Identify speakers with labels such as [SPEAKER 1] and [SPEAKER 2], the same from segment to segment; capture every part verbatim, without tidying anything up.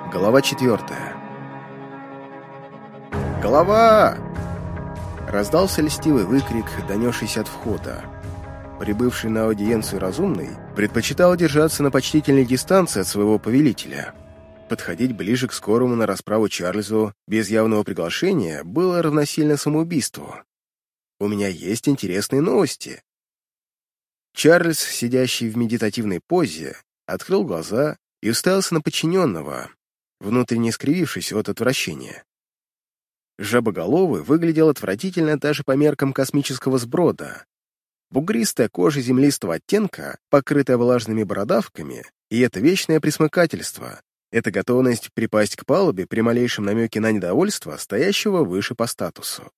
[SPEAKER 1] Глава четвертая. «Голова!» Раздался льстивый выкрик, донесшийся от входа. Прибывший на аудиенцию разумный предпочитал держаться на почтительной дистанции от своего повелителя. Подходить ближе к скорому на расправу Чарльзу без явного приглашения было равносильно самоубийству. «У меня есть интересные новости». Чарльз, сидящий в медитативной позе, открыл глаза и уставился на подчиненного, внутренне скривившись от отвращения. Жабоголовый выглядел отвратительно даже по меркам космического сброда. Бугристая кожа землистого оттенка, покрытая влажными бородавками, и это вечное пресмыкательство, это готовность припасть к палубе при малейшем намеке на недовольство, стоящего выше по статусу.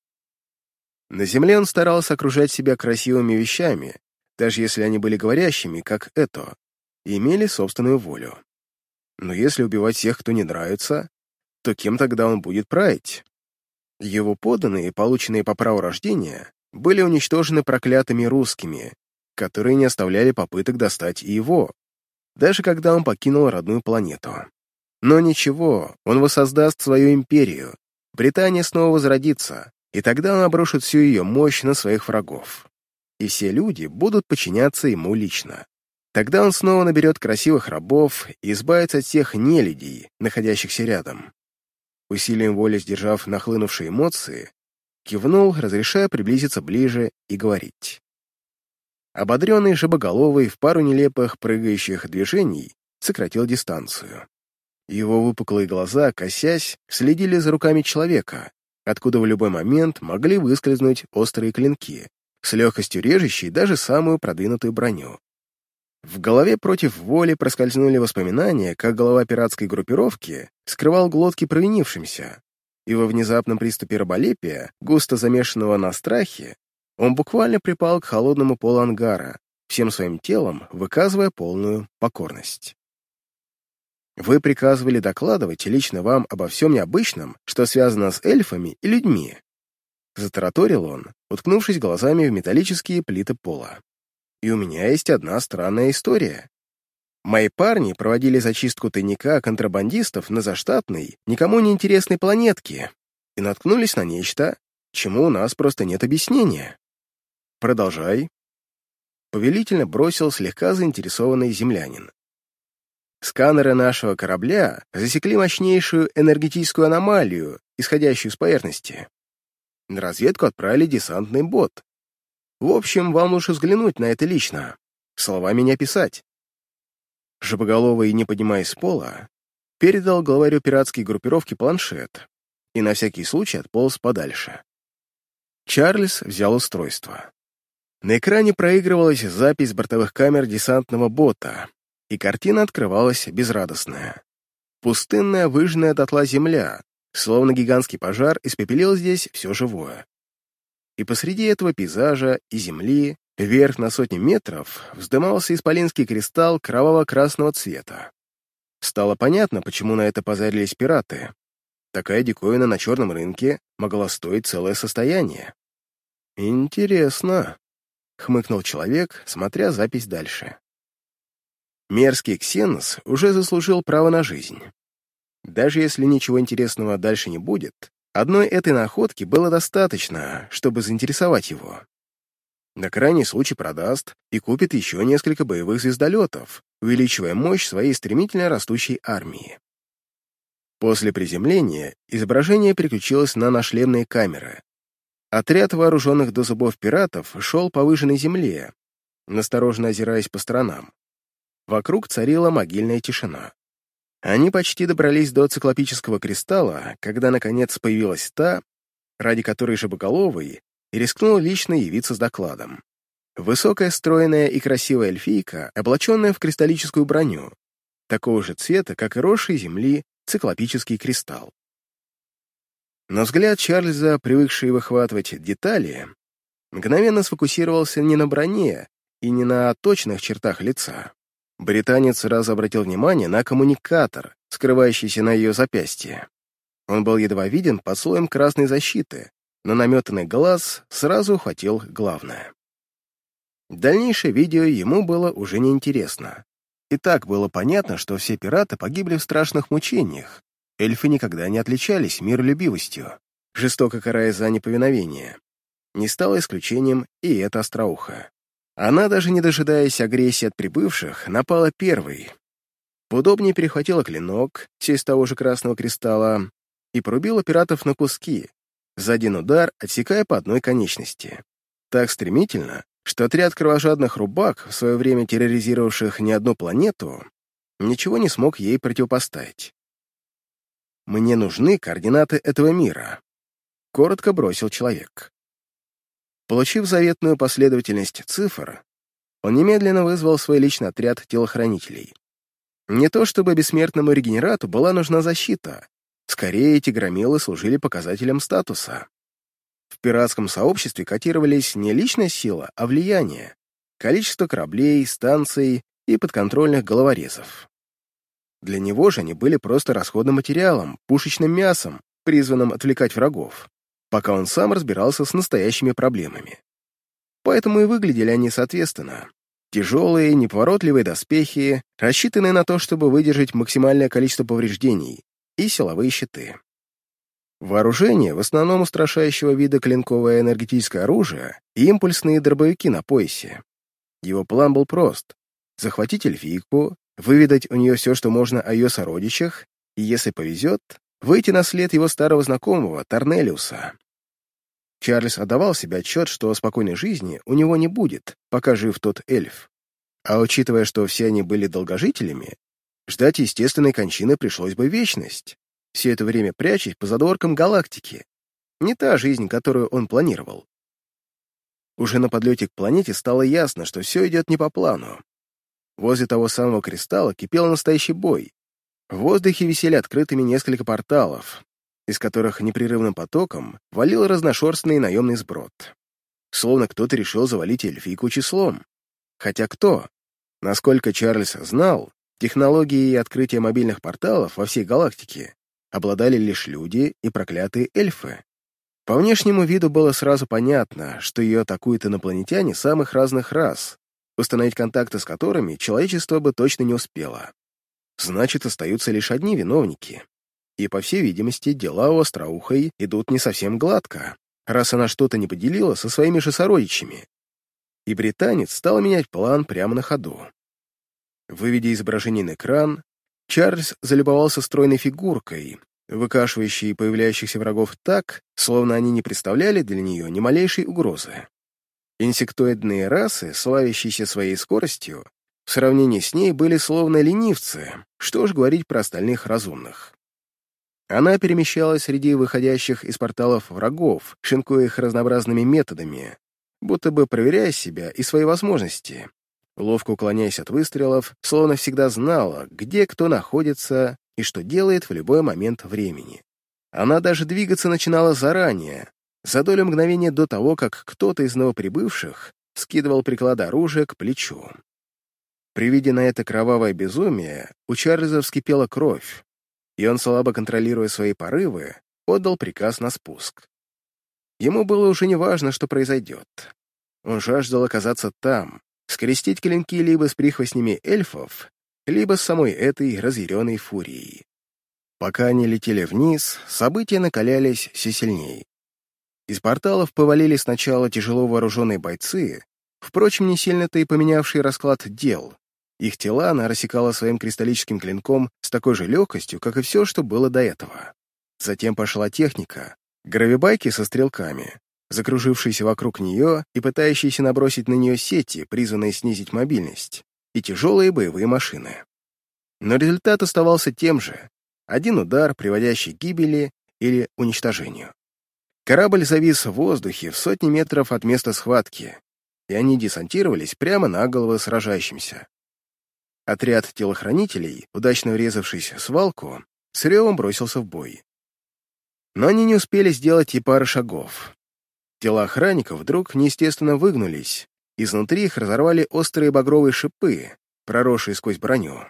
[SPEAKER 1] На земле он старался окружать себя красивыми вещами, даже если они были говорящими, как это, и имели собственную волю. Но если убивать всех, кто не нравится, то кем тогда он будет править? Его подданные, полученные по праву рождения, были уничтожены проклятыми русскими, которые не оставляли попыток достать и его, даже когда он покинул родную планету. Но ничего, он воссоздаст свою империю, Британия снова возродится, и тогда он обрушит всю ее мощь на своих врагов. И все люди будут подчиняться ему лично. Тогда он снова наберет красивых рабов и избавится от всех нелюдей, находящихся рядом. Усилием воли сдержав нахлынувшие эмоции, кивнул, разрешая приблизиться ближе и говорить. Ободренный жабоголовый в пару нелепых прыгающих движений сократил дистанцию. Его выпуклые глаза, косясь, следили за руками человека, откуда в любой момент могли выскользнуть острые клинки, с легкостью режущие даже самую продвинутую броню. В голове против воли проскользнули воспоминания, как глава пиратской группировки скрывал глотки провинившимся, и во внезапном приступе раболепия, густо замешанного на страхе, он буквально припал к холодному полу ангара, всем своим телом выказывая полную покорность. «Вы приказывали докладывать лично вам обо всем необычном, что связано с эльфами и людьми», затараторил он, уткнувшись глазами в металлические плиты пола. И у меня есть одна странная история. Мои парни проводили зачистку тайника контрабандистов на заштатной, никому не интересной планетке и наткнулись на нечто, чему у нас просто нет объяснения. Продолжай. Повелительно бросил слегка заинтересованный землянин. Сканеры нашего корабля засекли мощнейшую энергетическую аномалию, исходящую с поверхности. На разведку отправили десантный бот. В общем, вам лучше взглянуть на это лично, словами не описать. Жабоголовый, не поднимаясь с пола, передал главарю пиратской группировки планшет и на всякий случай отполз подальше. Чарльз взял устройство. На экране проигрывалась запись бортовых камер десантного бота, и картина открывалась безрадостная. Пустынная, выжженная дотла земля, словно гигантский пожар, испепелил здесь все живое. И посреди этого пейзажа и земли, вверх на сотни метров, вздымался исполинский кристалл кроваво-красного цвета. Стало понятно, почему на это позарились пираты. Такая диковина на черном рынке могла стоить целое состояние. «Интересно», — хмыкнул человек, смотря запись дальше. Мерзкий Ксенос уже заслужил право на жизнь. Даже если ничего интересного дальше не будет, одной этой находки было достаточно, чтобы заинтересовать его. На крайний случай продаст и купит еще несколько боевых звездолетов, увеличивая мощь своей стремительно растущей армии. После приземления изображение переключилось на нашлемные камеры. Отряд вооруженных до зубов пиратов шел по выжженной земле, настороженно озираясь по сторонам. Вокруг царила могильная тишина. Они почти добрались до циклопического кристалла, когда, наконец, появилась та, ради которой Жабоголовый и рискнул лично явиться с докладом. Высокая, стройная и красивая эльфийка, облаченная в кристаллическую броню, такого же цвета, как и росший земли циклопический кристалл. Но взгляд Чарльза, привыкший выхватывать детали, мгновенно сфокусировался не на броне и не на точных чертах лица. Британец сразу обратил внимание на коммуникатор, скрывающийся на ее запястье. Он был едва виден под слоем красной защиты, но наметанный глаз сразу ухватил главное. Дальнейшее видео ему было уже неинтересно. И так было понятно, что все пираты погибли в страшных мучениях. Эльфы никогда не отличались миролюбивостью, жестоко карая за неповиновение. Не стало исключением и эта остроуха. Она, даже не дожидаясь агрессии от прибывших, напала первой. Поудобнее перехватила клинок, все из того же красного кристалла, и порубила пиратов на куски, за один удар отсекая по одной конечности. Так стремительно, что отряд кровожадных рубак, в свое время терроризировавших не одну планету, ничего не смог ей противопоставить. «Мне нужны координаты этого мира», — коротко бросил человек. Получив заветную последовательность цифр, он немедленно вызвал свой личный отряд телохранителей. Не то чтобы бессмертному регенерату была нужна защита, скорее эти громилы служили показателем статуса. В пиратском сообществе котировались не личная сила, а влияние, количество кораблей, станций и подконтрольных головорезов. Для него же они были просто расходным материалом, пушечным мясом, призванным отвлекать врагов, пока он сам разбирался с настоящими проблемами. Поэтому и выглядели они соответственно. Тяжелые, неповоротливые доспехи, рассчитанные на то, чтобы выдержать максимальное количество повреждений, и силовые щиты. Вооружение, в основном устрашающего вида клинковое энергетическое оружие и импульсные дробовики на поясе. Его план был прост — захватить эльфийку, выведать у нее все, что можно о ее сородичах, и, если повезет, выйти на след его старого знакомого, Торнелиуса. Чарльз отдавал себе отчет, что спокойной жизни у него не будет, пока жив тот эльф. А учитывая, что все они были долгожителями, ждать естественной кончины пришлось бы вечность, все это время прячась по задворкам галактики. Не та жизнь, которую он планировал. Уже на подлете к планете стало ясно, что все идет не по плану. Возле того самого кристалла кипел настоящий бой. В воздухе висели открытыми несколько порталов, из которых непрерывным потоком валил разношерстный наемный сброд. Словно кто-то решил завалить эльфийку числом. Хотя кто? Насколько Чарльз знал, технологии и открытие мобильных порталов во всей галактике обладали лишь люди и проклятые эльфы. По внешнему виду было сразу понятно, что ее атакуют инопланетяне самых разных рас, установить контакты с которыми человечество бы точно не успело. Значит, остаются лишь одни виновники. И, по всей видимости, дела у Остроухой идут не совсем гладко, раз она что-то не поделила со своими же сородичами. И британец стал менять план прямо на ходу. Выведя изображение на экран, Чарльз залюбовался стройной фигуркой, выкашивающей появляющихся врагов так, словно они не представляли для нее ни малейшей угрозы. Инсектоидные расы, славящиеся своей скоростью, в сравнении с ней были словно ленивцы, что уж говорить про остальных разумных. Она перемещалась среди выходящих из порталов врагов, шинкуя их разнообразными методами, будто бы проверяя себя и свои возможности, ловко уклоняясь от выстрелов, словно всегда знала, где кто находится и что делает в любой момент времени. Она даже двигаться начинала заранее, за долю мгновения до того, как кто-то из новоприбывших скидывал приклад оружия к плечу. При виде на это кровавое безумие у Чарльза вскипела кровь, и он, слабо контролируя свои порывы, отдал приказ на спуск. Ему было уже не важно, что произойдет. Он жаждал оказаться там, скрестить клинки либо с прихвостнями эльфов, либо с самой этой разъяренной фурией. Пока они летели вниз, события накалялись все сильней. Из порталов повалились сначала тяжело вооруженные бойцы, впрочем, не сильно-то и поменявшие расклад дел. Их тела она рассекала своим кристаллическим клинком с такой же легкостью, как и все, что было до этого. Затем пошла техника, гравибайки со стрелками, закружившиеся вокруг нее и пытающиеся набросить на нее сети, призванные снизить мобильность, и тяжелые боевые машины. Но результат оставался тем же — один удар, приводящий к гибели или уничтожению. Корабль завис в воздухе в сотни метров от места схватки, и они десантировались прямо на головы сражающимся. Отряд телохранителей, удачно врезавшись в свалку, с ревом бросился в бой. Но они не успели сделать и пары шагов. Тела охранников вдруг неестественно выгнулись, изнутри их разорвали острые багровые шипы, проросшие сквозь броню.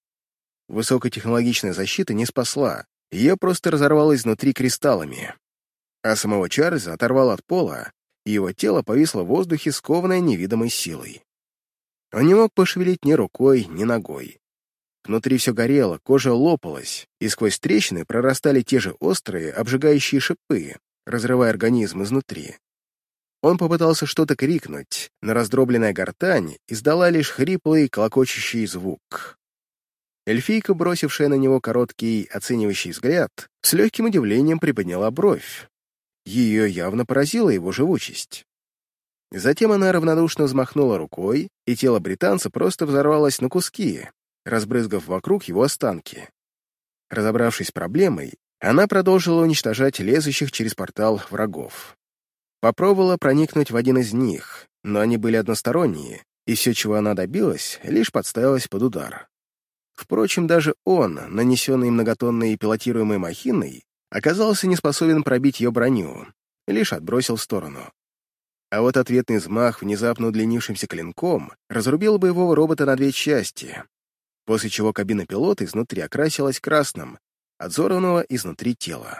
[SPEAKER 1] Высокотехнологичная защита не спасла, ее просто разорвало изнутри кристаллами. А самого Чарльза оторвало от пола, и его тело повисло в воздухе, скованное невидимой силой. Он не мог пошевелить ни рукой, ни ногой. Внутри все горело, кожа лопалась, и сквозь трещины прорастали те же острые, обжигающие шипы, разрывая организм изнутри. Он попытался что-то крикнуть, но раздробленная гортань издала лишь хриплый, клокочущий звук. Эльфийка, бросившая на него короткий, оценивающий взгляд, с легким удивлением приподняла бровь. Ее явно поразила его живучесть. Затем она равнодушно взмахнула рукой, и тело британца просто взорвалось на куски, разбрызгав вокруг его останки. Разобравшись с проблемой, она продолжила уничтожать лезущих через портал врагов. Попробовала проникнуть в один из них, но они были односторонние, и все, чего она добилась, лишь подставилась под удар. Впрочем, даже он, нанесенный многотонной пилотируемой махиной, оказался не способен пробить ее броню, лишь отбросил в сторону. А вот ответный взмах внезапно удлинившимся клинком разрубил боевого робота на две части, после чего кабина пилота изнутри окрасилась красным, от взорванного изнутри тела.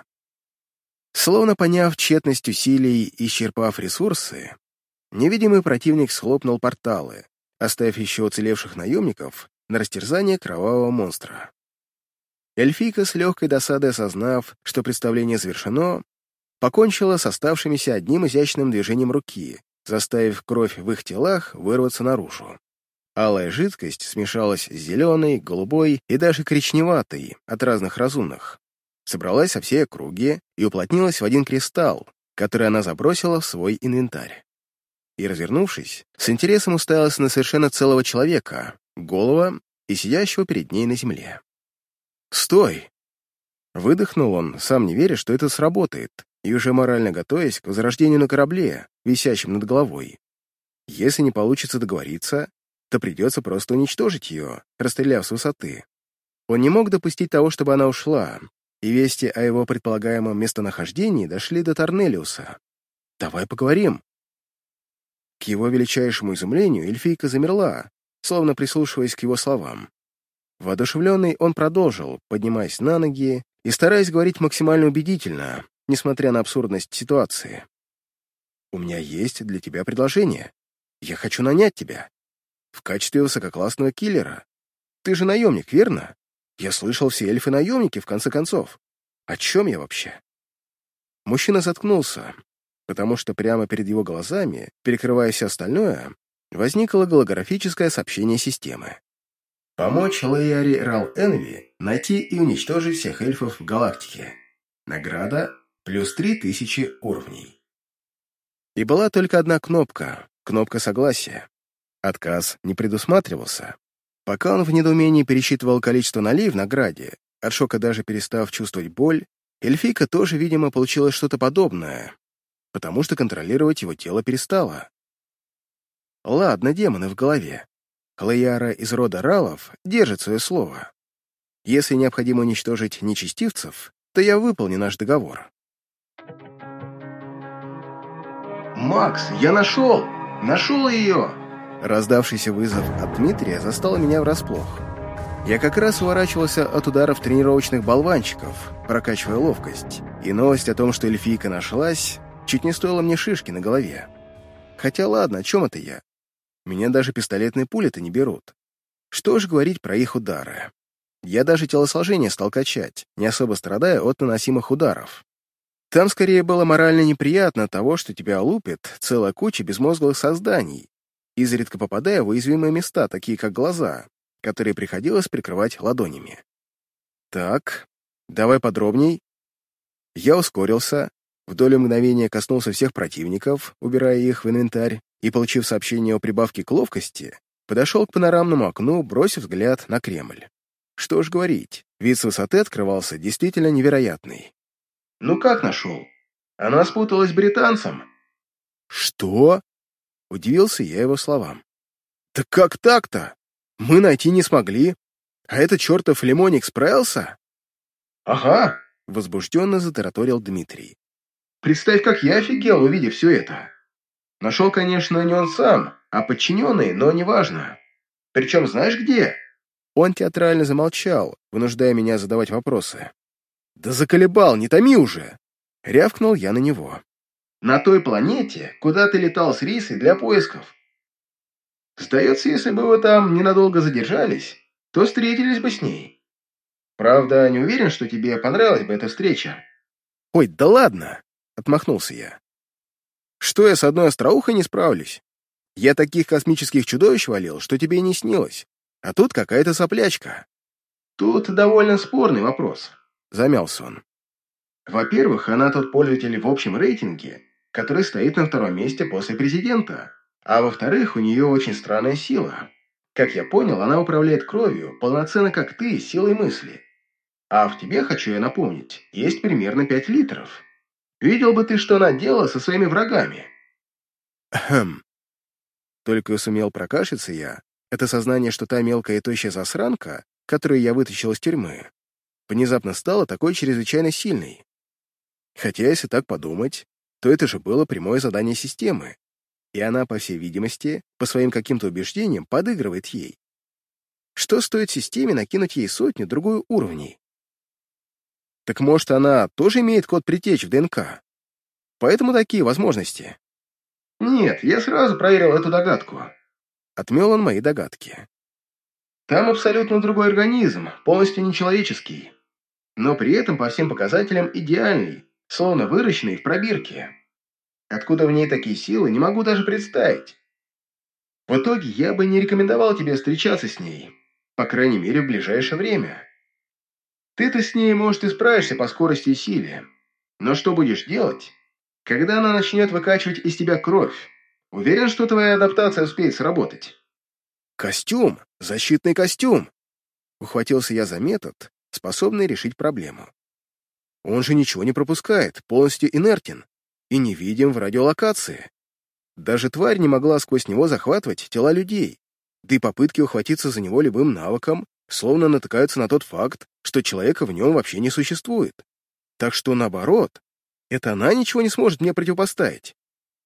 [SPEAKER 1] Словно поняв тщетность усилий и исчерпав ресурсы, невидимый противник схлопнул порталы, оставив еще уцелевших наемников на растерзание кровавого монстра. Эльфийка, с легкой досадой осознав, что представление завершено, покончила с оставшимися одним изящным движением руки, заставив кровь в их телах вырваться наружу. Алая жидкость смешалась с зеленой, голубой и даже коричневатой от разных разумных, собралась со всей округи и уплотнилась в один кристалл, который она забросила в свой инвентарь. И, развернувшись, с интересом уставилась на совершенно целого человека, голого и сидящего перед ней на земле. «Стой!» Выдохнул он, сам не веря, что это сработает, и уже морально готовясь к возрождению на корабле, висящем над головой. Если не получится договориться, то придется просто уничтожить ее, расстреляв с высоты. Он не мог допустить того, чтобы она ушла, и вести о его предполагаемом местонахождении дошли до Торнелиуса. «Давай поговорим». К его величайшему изумлению эльфийка замерла, словно прислушиваясь к его словам. Воодушевленный он продолжил, поднимаясь на ноги и стараясь говорить максимально убедительно, несмотря на абсурдность ситуации. «У меня есть для тебя предложение. Я хочу нанять тебя. В качестве высококлассного киллера. Ты же наемник, верно? Я слышал, все эльфы наемники, в конце концов. О чем я вообще?» Мужчина заткнулся, потому что прямо перед его глазами, перекрывая все остальное, возникло голографическое сообщение системы. «Помочь Лейари Рал Энви найти и уничтожить всех эльфов в галактике. Награда плюс три тысячи уровней». И была только одна кнопка, кнопка согласия. Отказ не предусматривался. Пока он в недоумении пересчитывал количество нулей в награде, от шока даже перестав чувствовать боль, эльфийка тоже, видимо, получила что-то подобное, потому что контролировать его тело перестала. Ладно, демоны в голове. Лейяра из рода Ралов держит свое слово. Если необходимо уничтожить нечестивцев, то я выполню наш договор. «Макс, я нашел! Нашел ее!» Раздавшийся вызов от Дмитрия застал меня врасплох. Я как раз уворачивался от ударов тренировочных болванчиков, прокачивая ловкость, и новость о том, что эльфийка нашлась, чуть не стоила мне шишки на голове. Хотя ладно, о чем это я? Меня даже пистолетные пули-то не берут. Что ж говорить про их удары? Я даже телосложение стал качать, не особо страдая от наносимых ударов. Там скорее было морально неприятно от того, что тебя лупит целая куча безмозглых созданий, изредка попадая в уязвимые места, такие как глаза, которые приходилось прикрывать ладонями. Так, давай подробней. Я ускорился, в долю мгновения коснулся всех противников, убирая их в инвентарь, и, получив сообщение о прибавке к ловкости, подошел к панорамному окну, бросив взгляд на Кремль. Что ж говорить, вид с высоты открывался действительно невероятный. «Ну как нашел? Она спуталась с британцем». «Что?» — удивился я его словам. «Да как так-то? Мы найти не смогли, а этот чертов лимоник справился?» «Ага», — возбужденно затараторил Дмитрий. «Представь, как я офигел, увидев все это. Нашел, конечно, не он сам, а подчиненный, но неважно. Причем знаешь где?» Он театрально замолчал, вынуждая меня задавать вопросы. «Да заколебал, не томи уже!» — рявкнул я на него. «На той планете, куда ты летал с Рисой для поисков». Сдается, если бы вы там ненадолго задержались, то встретились бы с ней. Правда, не уверен, что тебе понравилась бы эта встреча». «Ой, да ладно!» — отмахнулся я. «Что я с одной остроухой не справлюсь? Я таких космических чудовищ валил, что тебе и не снилось. А тут какая-то соплячка». «Тут довольно спорный вопрос», — замялся он. «Во-первых, она тот пользователь в общем рейтинге, который стоит на втором месте после президента. А во-вторых, у нее очень странная сила. Как я понял, она управляет кровью, полноценно как ты, силой мысли. А в тебе, хочу я напомнить, есть примерно пять литров. Видел бы ты, что она делала со своими врагами». «Хм». Только сумел прокашляться я. Это сознание, что та мелкая и тощая засранка, которую я вытащил из тюрьмы, внезапно стала такой чрезвычайно сильной. Хотя, если так подумать, то это же было прямое задание системы, и она, по всей видимости, по своим каким-то убеждениям подыгрывает ей. Что стоит системе накинуть ей сотню-другую уровней? Так может, она тоже имеет код притечь в ДНК? Поэтому такие возможности. «Нет, я сразу проверил эту догадку», — отмел он мои догадки. «Там абсолютно другой организм, полностью нечеловеческий, но при этом по всем показателям идеальный, словно выращенный в пробирке. Откуда в ней такие силы, не могу даже представить. В итоге я бы не рекомендовал тебе встречаться с ней, по крайней мере, в ближайшее время. Ты-то с ней, может, и справишься по скорости и силе, но что будешь делать, когда она начнет выкачивать из тебя кровь? Уверен, что твоя адаптация успеет сработать?» «Костюм! Защитный костюм!» Ухватился я за метод, способный решить проблему. Он же ничего не пропускает, полностью инертен и невидим в радиолокации. Даже тварь не могла сквозь него захватывать тела людей, да и попытки ухватиться за него любым навыком словно натыкаются на тот факт, что человека в нем вообще не существует. Так что, наоборот, это она ничего не сможет мне противопоставить.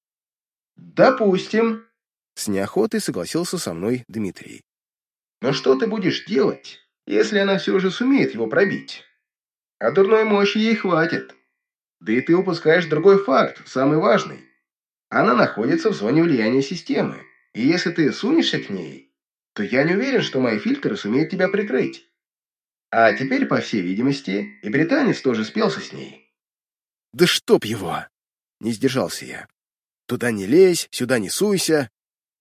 [SPEAKER 1] «Допустим», — с неохотой согласился со мной Дмитрий. «Но что ты будешь делать, если она все же сумеет его пробить? А дурной мощи ей хватит. Да и ты упускаешь другой факт, самый важный. Она находится в зоне влияния системы, и если ты сунешься к ней, то я не уверен, что мои фильтры сумеют тебя прикрыть. А теперь, по всей видимости, и британец тоже спелся с ней». «Да чтоб его!» — не сдержался я. «Туда не лезь, сюда не суйся».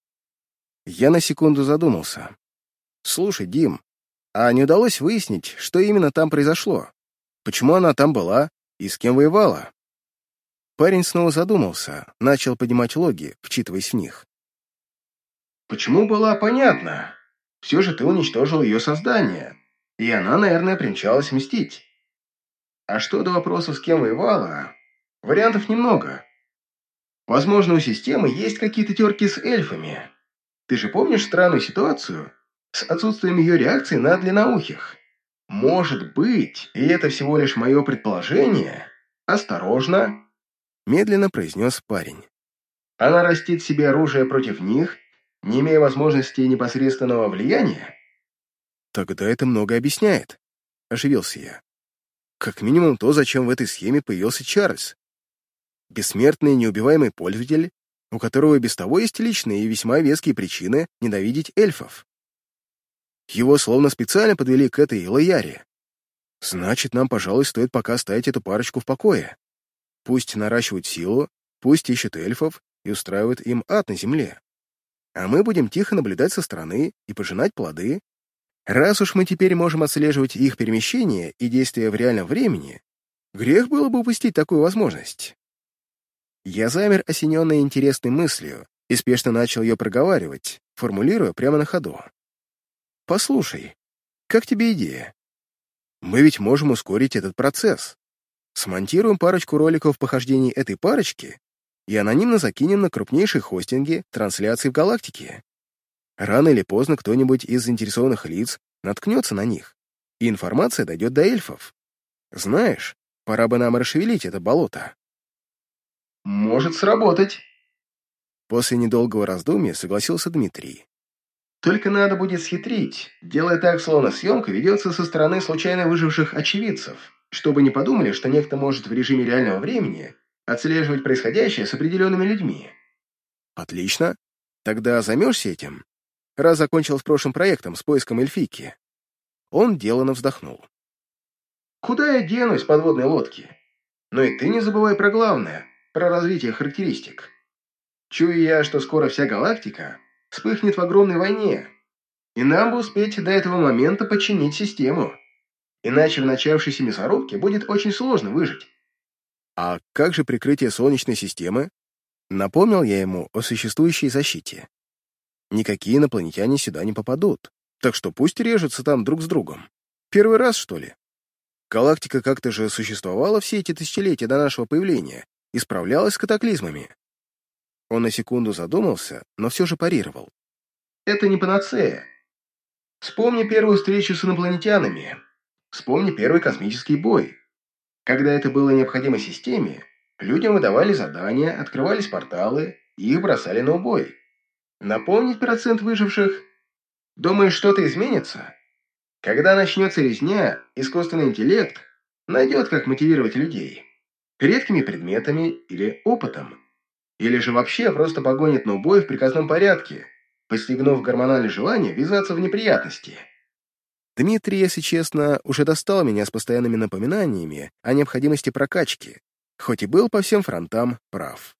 [SPEAKER 1] Я на секунду задумался. «Слушай, Дим, а не удалось выяснить, что именно там произошло? Почему она там была и с кем воевала?» Парень снова задумался, начал поднимать логи, вчитываясь в них. «Почему была, понятно. Все же ты уничтожил ее создание, и она, наверное, примчалась мстить. А что до вопроса, с кем воевала, вариантов немного. Возможно, у системы есть какие-то терки с эльфами. Ты же помнишь странную ситуацию с отсутствием ее реакции на длинноухих? Может быть, и это всего лишь мое предположение. Осторожно!» Медленно произнес парень. «Она растит себе оружие против них, не имея возможности непосредственного влияния?» «Тогда это многое объясняет», — оживился я. «Как минимум то, зачем в этой схеме появился Чарльз. Бессмертный неубиваемый пользователь, у которого и без того есть личные и весьма веские причины ненавидеть эльфов. Его словно специально подвели к этой лояре. Значит, нам, пожалуй, стоит пока оставить эту парочку в покое. Пусть наращивают силу, пусть ищут эльфов и устраивают им ад на земле. А мы будем тихо наблюдать со стороны и пожинать плоды. Раз уж мы теперь можем отслеживать их перемещения и действия в реальном времени, грех было бы упустить такую возможность». Я замер, осененный интересной мыслью, и спешно начал ее проговаривать, формулируя прямо на ходу. «Послушай, как тебе идея? Мы ведь можем ускорить этот процесс. Смонтируем парочку роликов похождений этой парочки и анонимно закинем на крупнейшие хостинги трансляций в галактике. Рано или поздно кто-нибудь из заинтересованных лиц наткнется на них, и информация дойдет до эльфов. Знаешь, пора бы нам расшевелить это болото». «Может сработать». После недолгого раздумья согласился Дмитрий. «Только надо будет схитрить, делая так, словно съемка ведется со стороны случайно выживших очевидцев, чтобы не подумали, что некто может в режиме реального времени отслеживать происходящее с определенными людьми». «Отлично. Тогда займешься этим, раз закончил с прошлым проектом, с поиском эльфийки». Он деланно вздохнул. «Куда я денусь с подводной лодки? Но и ты не забывай про главное, про развитие характеристик. Чую я, что скоро вся галактика вспыхнет в огромной войне, и нам бы успеть до этого момента починить систему. Иначе в начавшейся мясорубке будет очень сложно выжить». «А как же прикрытие Солнечной системы?» Напомнил я ему о существующей защите. «Никакие инопланетяне сюда не попадут, так что пусть режутся там друг с другом. Первый раз, что ли? Галактика как-то же существовала все эти тысячелетия до нашего появления и справлялась с катаклизмами». Он на секунду задумался, но все же парировал. «Это не панацея. Вспомни первую встречу с инопланетянами. Вспомни первый космический бой. Когда это было необходимо системе, людям выдавали задания, открывались порталы, и их бросали на убой. Напомнить процент выживших? Думаешь, что-то изменится? Когда начнется резня, искусственный интеллект найдет, как мотивировать людей. Редкими предметами или опытом. Или же вообще просто погонит на убой в приказном порядке, постигнув гормональное желание ввязаться в неприятности». Дмитрий, если честно, уже достал меня с постоянными напоминаниями о необходимости прокачки, хоть и был по всем фронтам прав.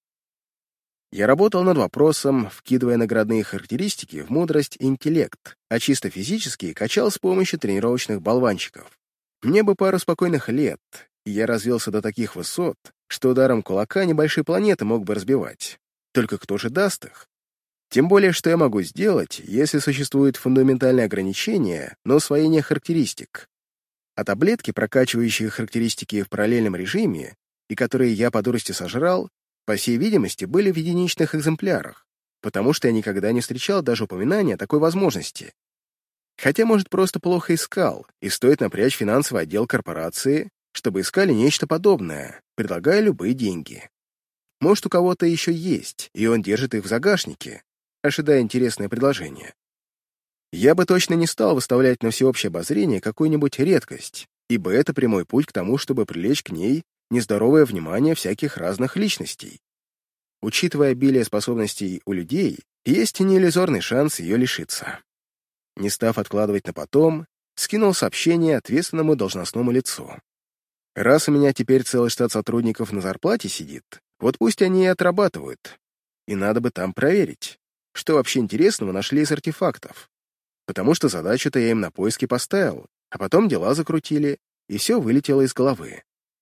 [SPEAKER 1] Я работал над вопросом, вкидывая наградные характеристики в мудрость и интеллект, а чисто физически качал с помощью тренировочных болванчиков. Мне бы пару спокойных лет, и я развился до таких высот, что ударом кулака небольшие планеты мог бы разбивать. Только кто же даст их? Тем более, что я могу сделать, если существует фундаментальное ограничение на усвоение характеристик. А таблетки, прокачивающие характеристики в параллельном режиме, и которые я по дурости сожрал, по всей видимости, были в единичных экземплярах, потому что я никогда не встречал даже упоминания о такой возможности. Хотя, может, просто плохо искал, и стоит напрячь финансовый отдел корпорации, чтобы искали нечто подобное, предлагая любые деньги. Может, у кого-то еще есть, и он держит их в загашнике, ожидая интересное предложение. Я бы точно не стал выставлять на всеобщее обозрение какую-нибудь редкость, ибо это прямой путь к тому, чтобы привлечь к ней нездоровое внимание всяких разных личностей. Учитывая обилие способностей у людей, есть и неиллюзорный шанс ее лишиться. Не став откладывать на потом, скинул сообщение ответственному должностному лицу. Раз у меня теперь целый штат сотрудников на зарплате сидит, вот пусть они и отрабатывают. И надо бы там проверить, что вообще интересного нашли из артефактов. Потому что задачу-то я им на поиски поставил, а потом дела закрутили, и все вылетело из головы.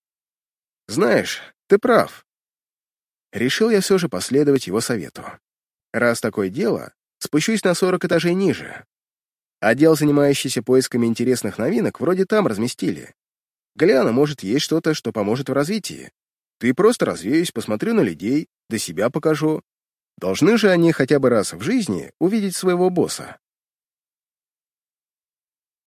[SPEAKER 1] Знаешь, ты прав. Решил я все же последовать его совету. Раз такое дело, спущусь на сорок этажей ниже. Отдел, занимающийся поисками интересных новинок, вроде там разместили. Гляну, может, есть что-то, что поможет в развитии. Ты просто развеюсь, посмотрю на людей, да себя покажу. Должны же они хотя бы раз в жизни увидеть своего босса.